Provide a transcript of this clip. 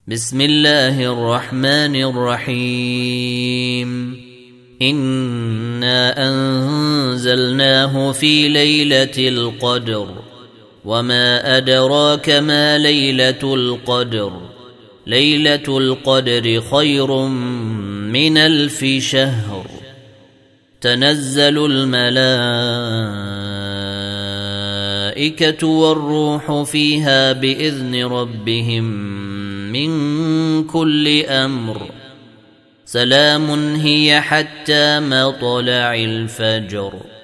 بسم الله الرحمن الرحيم إنا أنزلناه في ليلة القدر وما أدراك ما ليلة القدر ليلة القدر خير من 1000 شهر تنزل الملائكة والروح فيها بإذن ربهم من كل أمر سلام هي حتى مطلع الفجر.